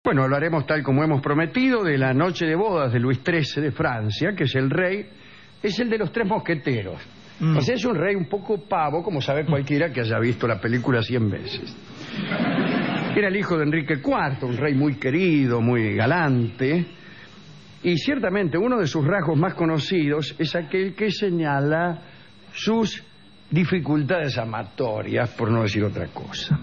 Bueno, hablaremos tal como hemos prometido de la noche de bodas de Luis XIII de Francia, que es el rey, es el de los tres mosqueteros. O sea, es un rey un poco pavo, como sabe cualquiera que haya visto la película 100 veces. Era el hijo de Enrique IV, un rey muy querido, muy galante, y ciertamente uno de sus rasgos más conocidos es aquel que señala sus dificultades amatorias, por no decir otra cosa.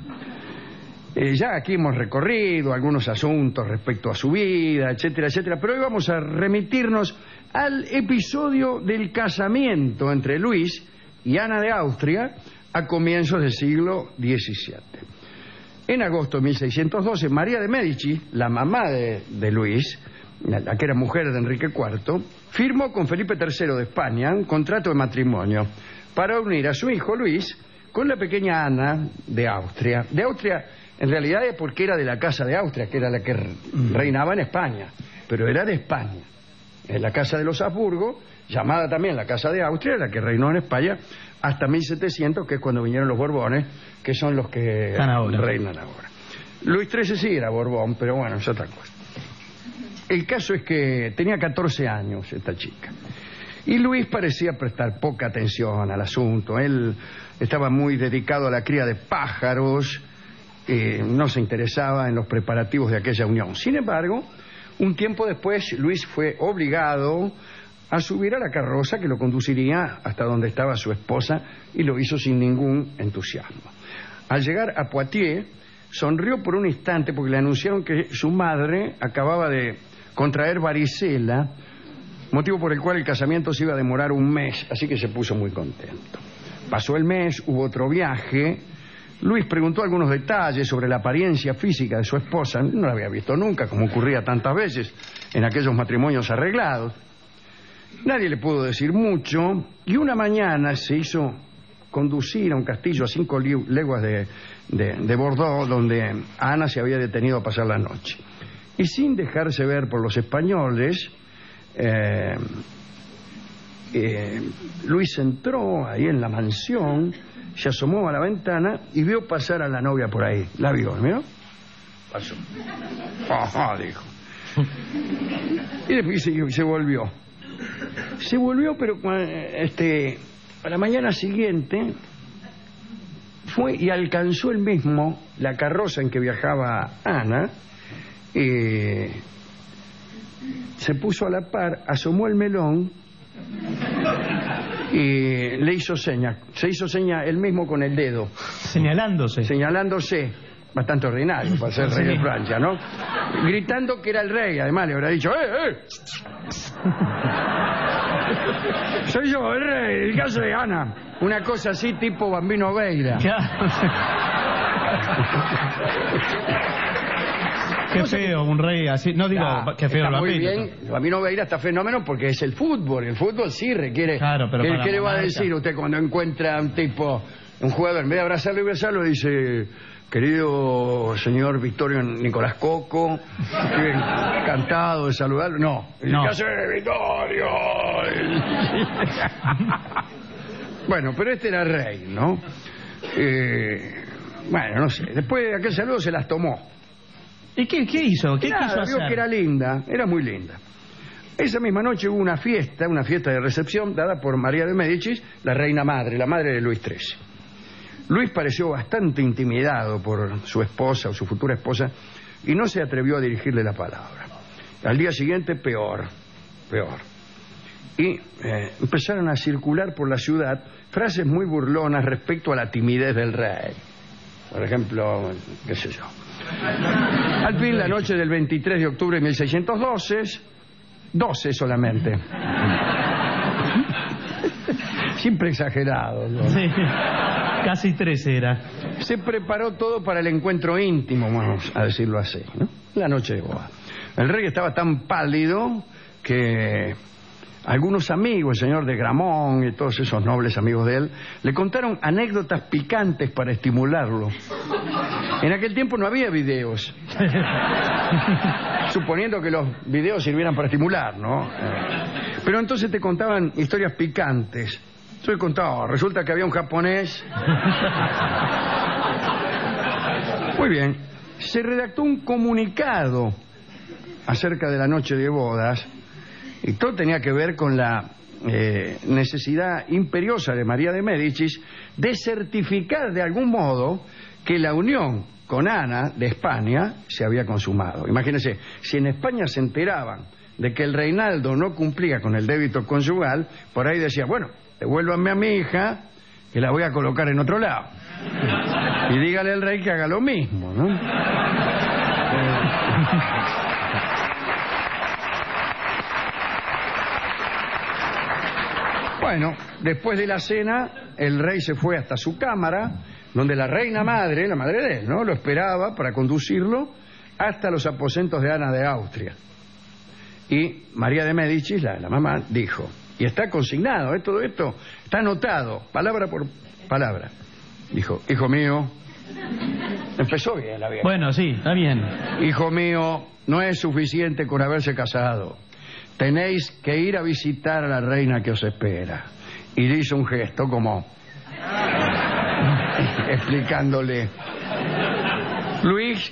Ya aquí hemos recorrido algunos asuntos respecto a su vida, etcétera, etcétera, pero hoy vamos a remitirnos al episodio del casamiento entre Luis y Ana de Austria a comienzos del siglo XVII. En agosto de 1612, María de Médici, la mamá de Luis, la que era mujer de Enrique IV, firmó con Felipe III de España un contrato de matrimonio para unir a su hijo Luis con la pequeña Ana de Austria. De Austria, en realidad, es porque era de la Casa de Austria, que era la que reinaba en España, pero era de España. En la Casa de los Habsburgo, llamada también la Casa de Austria, la que reinó en España hasta 1700, que es cuando vinieron los Borbones, que son los que reinan ahora. Luis XIII sí era Borbón, pero bueno, es otra cosa. El caso es que tenía 14 años esta chica. Y Luis parecía prestar poca atención al asunto. Él estaba muy dedicado a la cría de pájaros, no se interesaba en los preparativos de aquella unión. Sin embargo, un tiempo después, Luis fue obligado a subir a la carroza que lo conduciría hasta donde estaba su esposa, y lo hizo sin ningún entusiasmo. Al llegar a Poitiers, sonrió por un instante porque le anunciaron que su madre acababa de contraer varicela, motivo por el cual el casamiento se iba a demorar un mes, así que se puso muy contento. Pasó el mes, hubo otro viaje. Luis preguntó algunos detalles sobre la apariencia física de su esposa. No la había visto nunca, como ocurría tantas veces en aquellos matrimonios arreglados. Nadie le pudo decir mucho, y una mañana se hizo conducir a un castillo a 5 leguas de Bordeaux, donde Ana se había detenido a pasar la noche. Y sin dejarse ver por los españoles, Luis entró ahí en la mansión, se asomó a la ventana y vio pasar a la novia por ahí. La vio, ¿no? Pasó. Ajá, dijo. Y después se volvió. Se volvió, pero a la mañana siguiente fue y alcanzó él mismo la carroza en que viajaba Ana. Se puso a la par, asomó el melón y le hizo señas. Se hizo señas él mismo con el dedo. Señalándose. Bastante ordinario para ser rey de Francia, ¿no? Gritando que era el rey. Además le habrá dicho, soy yo, el rey, el caso de Ana. Una cosa así tipo Bambino Veira. Qué feo, un rey así. No digo qué feo el Bambino. Muy bien, Bambino Veira está fenómeno porque es el fútbol. El fútbol sí requiere. Claro, pero ¿Qué le va a decir usted cuando encuentra a un tipo, un jugador, en vez de abrazarlo y besarlo, dice: querido señor Victorio Nicolás Coco, estoy encantado de saludarlo? No. ¿Qué hace Victorio? Bueno, pero este era rey, ¿no? Bueno, no sé. Después de aquel saludo se las tomó. ¿Y qué hizo? ¿Qué quiso hacer? Vio que era linda, era muy linda. Esa misma noche hubo una fiesta de recepción dada por María de Médicis, la reina madre, la madre de Luis XIII. Luis pareció bastante intimidado por su esposa o su futura esposa y no se atrevió a dirigirle la palabra. Al día siguiente, peor. Y empezaron a circular por la ciudad frases muy burlonas respecto a la timidez del rey. Por ejemplo, qué sé yo. Al fin, la noche del 23 de octubre de 1612, 12 solamente. Siempre exagerado, ¿no? Sí, casi 13 era. Se preparó todo para el encuentro íntimo, vamos a decirlo así, ¿no? La noche de boda. El rey estaba tan pálido que algunos amigos, el señor de Gramont y todos esos nobles amigos de él, le contaron anécdotas picantes para estimularlo. En aquel tiempo no había videos. Suponiendo que los videos sirvieran para estimular, ¿no? Pero entonces te contaban historias picantes. Yo he contado, resulta que había un japonés. Muy bien. se redactó un comunicado acerca de la noche de bodas, y todo tenía que ver con la necesidad imperiosa de María de Médicis de certificar de algún modo que la unión con Ana de España se había consumado. Imagínense, si en España se enteraban de que el reinaldo no cumplía con el débito conyugal, por ahí decía, bueno, devuélvanme a mi hija, que la voy a colocar en otro lado. Y dígale al rey que haga lo mismo, ¿no? Bueno, después de la cena, el rey se fue hasta su cámara, donde la reina madre, la madre de él, ¿no?, lo esperaba para conducirlo hasta los aposentos de Ana de Austria. Y María de Médicis, la mamá, dijo, y está consignado, todo esto está anotado, palabra por palabra. Dijo, hijo mío, empezó bien la vieja. Bueno, sí, está bien. Hijo mío, no es suficiente con haberse casado. Tenéis que ir a visitar a la reina que os espera. Y hizo un gesto como explicándole. Luis.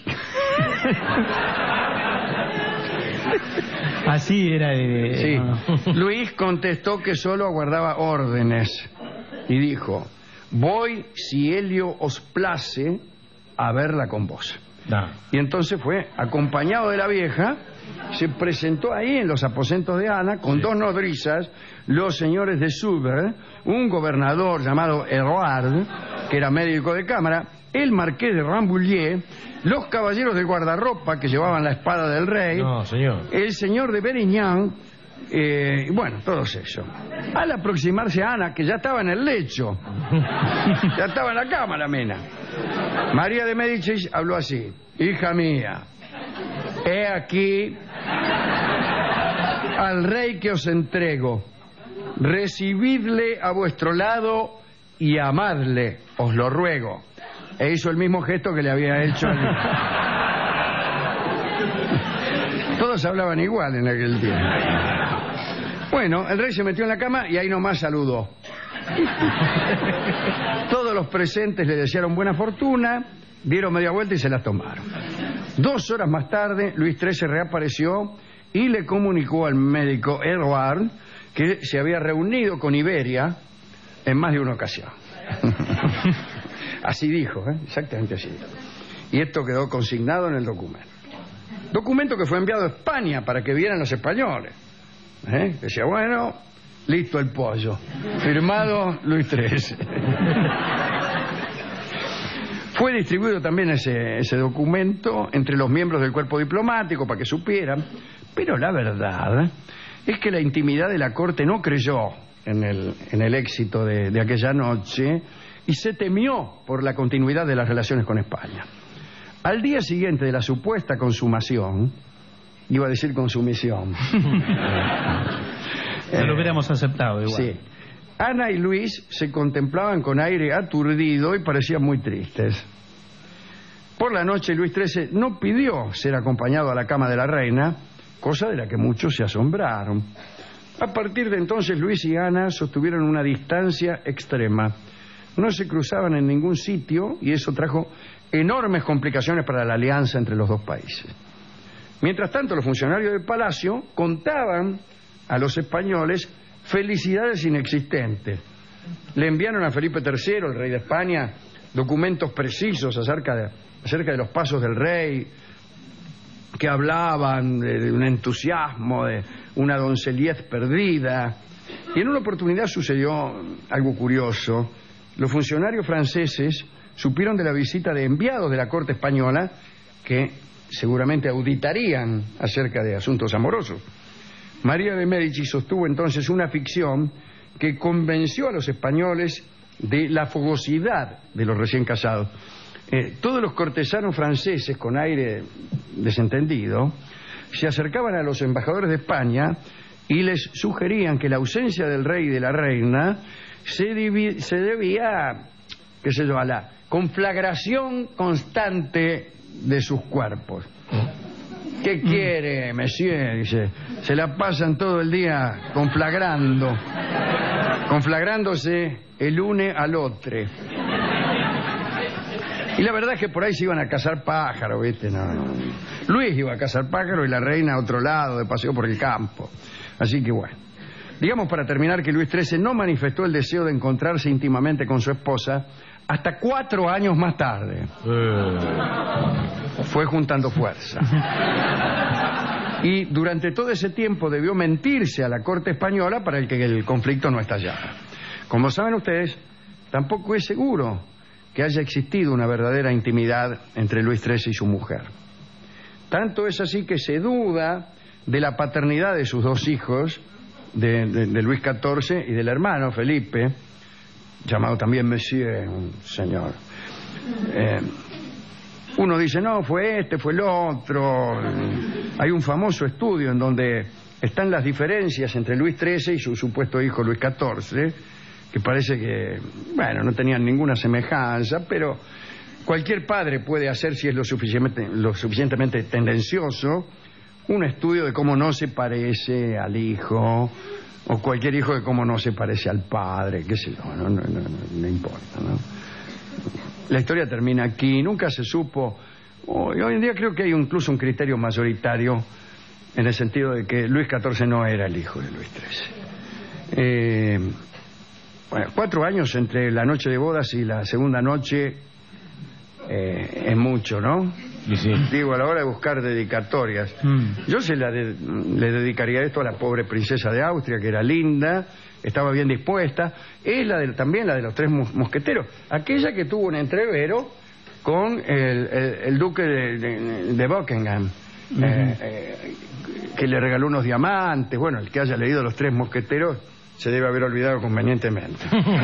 Así era de... Sí. No. Luis contestó que solo aguardaba órdenes y dijo, voy, si Helio os place, a verla con vos. No. Y entonces fue, acompañado de la vieja, se presentó ahí en los aposentos de Ana con dos nodrizas, los señores de Suber, un gobernador llamado Eroard, que era médico de cámara, el marqués de Rambouillet, los caballeros de guardarropa que llevaban la espada del rey, No, señor. el señor de Berignan, bueno, todos ellos. Al aproximarse a Ana, que ya estaba en el lecho, ya estaba en la cama la mena, María de Médicis habló así, hija mía, he aquí al rey que os entrego, recibidle a vuestro lado y amadle, os lo ruego. E hizo el mismo gesto que le había hecho Todos hablaban igual en aquel tiempo. Bueno, el rey se metió en la cama y ahí nomás saludó. Todos los presentes le desearon buena fortuna, dieron media vuelta y se las tomaron. 2 horas más tarde, Luis XIII reapareció y le comunicó al médico Edward que se había reunido con Iberia en más de una ocasión. Así dijo, exactamente así dijo. Y esto quedó consignado en el documento. Documento que fue enviado a España para que vieran los españoles. Decía, bueno, listo el pollo. Firmado Luis XIII. Fue distribuido también ese documento entre los miembros del cuerpo diplomático para que supieran, pero la verdad es que la intimidad de la corte no creyó en el éxito de aquella noche y se temió por la continuidad de las relaciones con España. Al día siguiente de la supuesta consumación, iba a decir consumición. No lo hubiéramos aceptado igual. Sí. Ana y Luis se contemplaban con aire aturdido y parecían muy tristes. Por la noche Luis XIII no pidió ser acompañado a la cama de la reina, cosa de la que muchos se asombraron. A partir de entonces Luis y Ana sostuvieron una distancia extrema. No se cruzaban en ningún sitio y eso trajo enormes complicaciones para la alianza entre los dos países. Mientras tanto, los funcionarios del palacio contaban a los españoles felicidades inexistentes. Le enviaron a Felipe III, el rey de España, documentos precisos acerca de los pasos del rey, que hablaban de un entusiasmo, de una doncellez perdida. Y en una oportunidad sucedió algo curioso. Los funcionarios franceses supieron de la visita de enviados de la corte española que seguramente auditarían acerca de asuntos amorosos. María de Médicis sostuvo entonces una ficción que convenció a los españoles de la fogosidad de los recién casados. Todos los cortesanos franceses, con aire desentendido, se acercaban a los embajadores de España y les sugerían que la ausencia del rey y de la reina se debía, qué sé yo, a la conflagración constante de sus cuerpos. ¿Qué quiere, monsieur? Dice, se la pasan todo el día conflagrándose el une al otro. Y la verdad es que por ahí se iban a cazar pájaros, ¿viste? No. Luis iba a cazar pájaros y la reina a otro lado, de paseo por el campo. Así que bueno. Digamos para terminar que Luis XIII no manifestó el deseo de encontrarse íntimamente con su esposa hasta 4 años más tarde. Fue juntando fuerza. Y durante todo ese tiempo debió mentirse a la corte española para que el conflicto no estallara. Como saben ustedes, tampoco es seguro que haya existido una verdadera intimidad entre Luis XIII y su mujer. Tanto es así que se duda de la paternidad de sus 2 hijos, de Luis XIV y del hermano Felipe, llamado también Monsieur, un señor. Uno dice, no, fue este, fue el otro. Hay un famoso estudio en donde están las diferencias entre Luis XIII y su supuesto hijo Luis XIV, que parece que, bueno, no tenían ninguna semejanza, pero cualquier padre puede hacer, si es lo suficientemente tendencioso, un estudio de cómo no se parece al hijo, o cualquier hijo de cómo no se parece al padre, qué sé yo, no importa, ¿no? La historia termina aquí, nunca se supo. Hoy en día creo que hay incluso un criterio mayoritario en el sentido de que Luis XIV no era el hijo de Luis XIII. Bueno, 4 años entre la noche de bodas y la segunda noche es mucho, ¿no? Sí. Digo, a la hora de buscar dedicatorias. Yo le dedicaría esto a la pobre princesa de Austria, que era linda, estaba bien dispuesta. Es también la de los 3 mosqueteros, aquella que tuvo un entrevero con el duque de Buckingham, que le regaló unos diamantes. Bueno, el que haya leído Los 3 mosqueteros se debe haber olvidado convenientemente.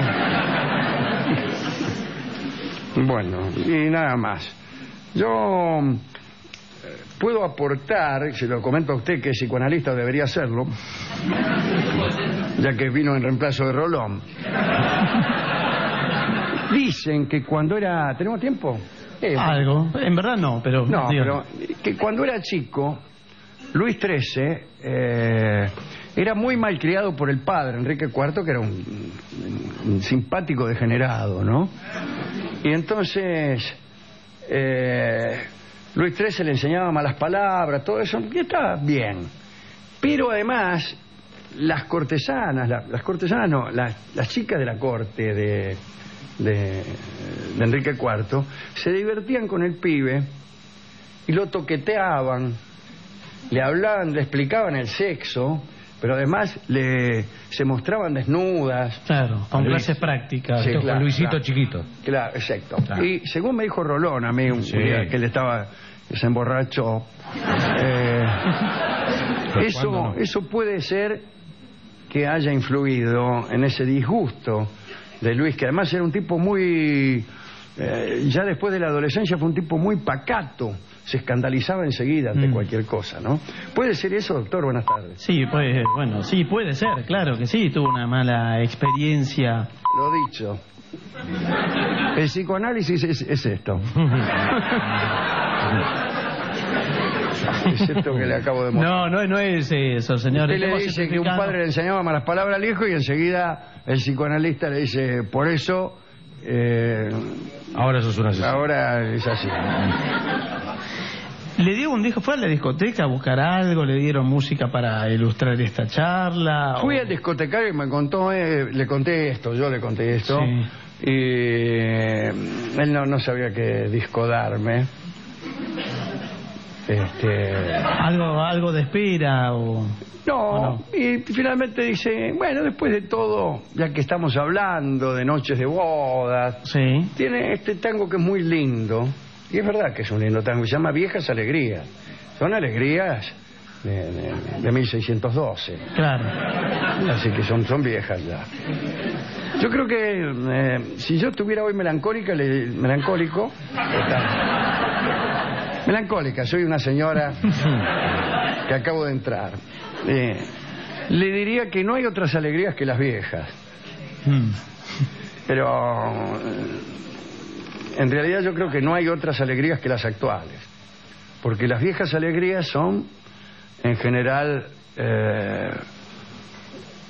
Bueno, y nada más. Yo puedo aportar, se lo comento a usted que es psicoanalista, debería hacerlo, ya que vino en reemplazo de Rolón. Dicen que cuando era... ¿Tenemos tiempo? Algo, en verdad no, pero... No, pero que cuando era chico, Luis XIII era muy malcriado por el padre, Enrique IV, que era un simpático degenerado, ¿no? Y entonces... Luis XIII le enseñaba malas palabras, todo eso, y estaba bien. Pero además, las chicas de la corte de Enrique IV se divertían con el pibe y lo toqueteaban, le hablaban, le explicaban el sexo, pero además se mostraban desnudas. Claro, con clases prácticas. Sí, claro, Luisito claro. Chiquito. Claro, exacto. Claro. Y según me dijo Rolón a mí, un día que él se emborrachó, eso puede ser que haya influido en ese disgusto de Luis, que además era un tipo muy... ya después de la adolescencia fue un tipo muy pacato. Se escandalizaba enseguida ante cualquier cosa, ¿no? ¿Puede ser eso, doctor? Buenas tardes. Sí, pues, bueno, sí, puede ser, claro que sí, tuvo una mala experiencia. Lo dicho. El psicoanálisis es esto. Es esto que le acabo de mostrar. No es eso, señor. Usted le dice que un padre le enseñaba malas palabras al hijo y enseguida el psicoanalista le dice, por eso... ahora eso es una asesino. Ahora es así. ¿Le dio un disco? ¿Fue a la discoteca a buscar algo? ¿Le dieron música para ilustrar esta charla? Fui al discotecario y me contó, yo le conté esto. Sí. Y él no sabía qué disco darme. ¿Algo de espera o...? No, y finalmente dice, bueno, después de todo, ya que estamos hablando de noches de bodas, sí, tiene este tango que es muy lindo, y es verdad que es un lindo tango, se llama Viejas Alegrías. Son alegrías de 1612. Claro. Así que son viejas ya. Yo creo que si yo estuviera hoy melancólica, soy una señora que acabo de entrar. Le diría que no hay otras alegrías que las viejas. Pero en realidad yo creo que no hay otras alegrías que las actuales, porque las viejas alegrías son en general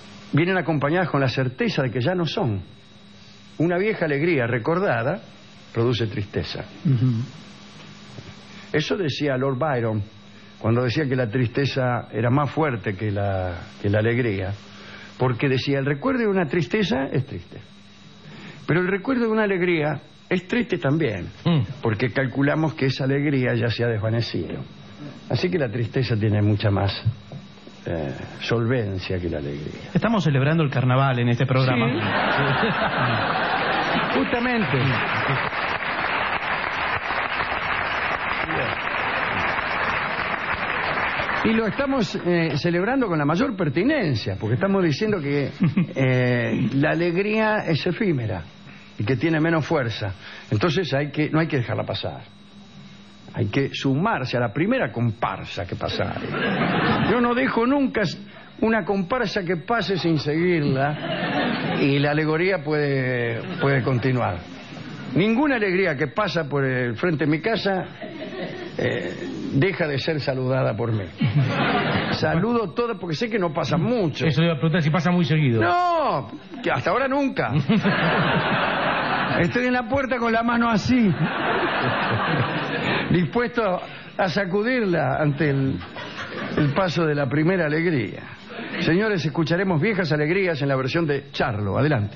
vienen acompañadas con la certeza de que ya no son. Una vieja alegría recordada produce tristeza. Eso decía Lord Byron cuando decía que la tristeza era más fuerte que la alegría, porque decía, el recuerdo de una tristeza es triste, pero el recuerdo de una alegría es triste también, porque calculamos que esa alegría ya se ha desvanecido. Así que la tristeza tiene mucha más solvencia que la alegría. Estamos celebrando el carnaval en este programa. Sí. Justamente. Y lo estamos celebrando con la mayor pertinencia, porque estamos diciendo que la alegría es efímera y que tiene menos fuerza. Entonces no hay que dejarla pasar. Hay que sumarse a la primera comparsa que pasara. Yo no dejo nunca una comparsa que pase sin seguirla, y la alegoría puede continuar. Ninguna alegría que pasa por el frente de mi casa deja de ser saludada por mí. Saludo todas porque sé que no pasa mucho. Eso le iba a preguntar si pasa muy seguido. No, que hasta ahora nunca. Estoy en la puerta con la mano así, dispuesto a sacudirla ante el paso de la primera alegría. Señores, escucharemos Viejas Alegrías en la versión de Charlo. Adelante.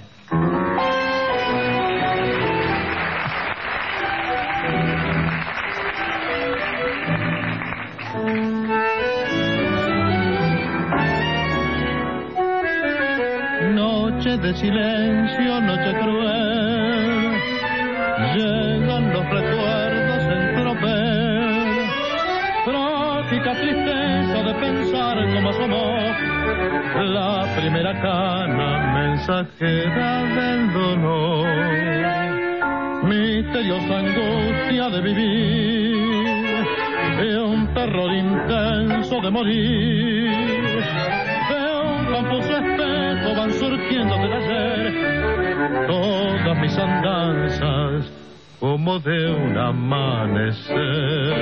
Noche de silencio, noche cruel, llegan los recuerdos en tropel, trágica tristeza de pensar cómo somos, la primera cana mensajera del dolor, misteriosa angustia de vivir, y un terror intenso de morir, de un confuso espejo van surgiendo del ayer todas mis andanzas como de un amanecer.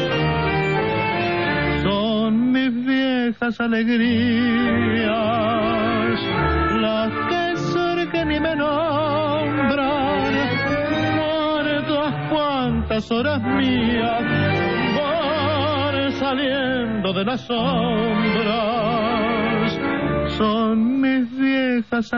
Son mis viejas alegrías las que surgen y me nombran, muertas cuantas horas mías van saliendo de las sombras. Son mis viejas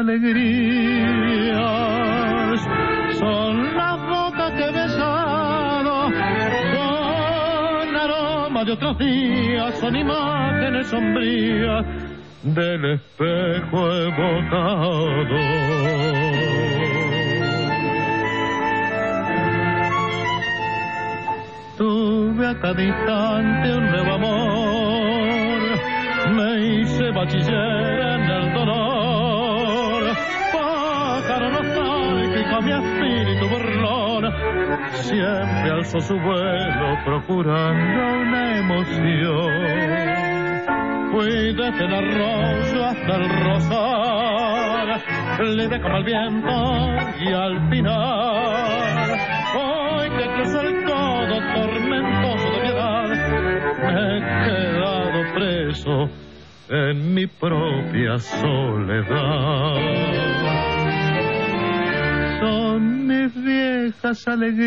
alegrías, son las bocas que he besado, son aromas de otros días, son imágenes sombrías del espejo evocado. Tuve a cada instante un nuevo amor, me hice bachiller en el dolor, pájaro nostálgico mi espíritu burlón, siempre alzó su vuelo procurando una emoción. Fui desde el arroyo hasta el rosal, libre como el viento y al final, hoy que cruzó el codo tormentoso de piedad, me he quedado preso en mi propia soledad. Son mis viejas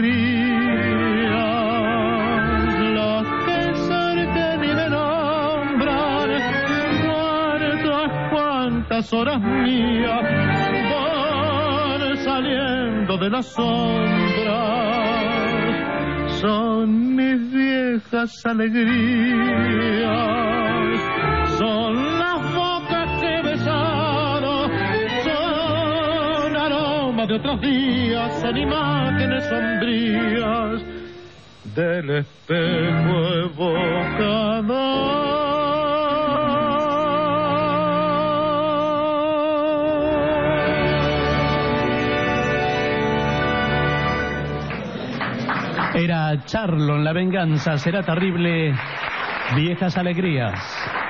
alegrías las que surgen y me nombran, muertas cuantas horas mías van saliendo de las sombras. Son mis viejas alegrías, son las bocas que he besado, son aromas de otros días, son imágenes sombrías del espejo evocado. Era Charlo en La venganza será terrible. Viejas alegrías.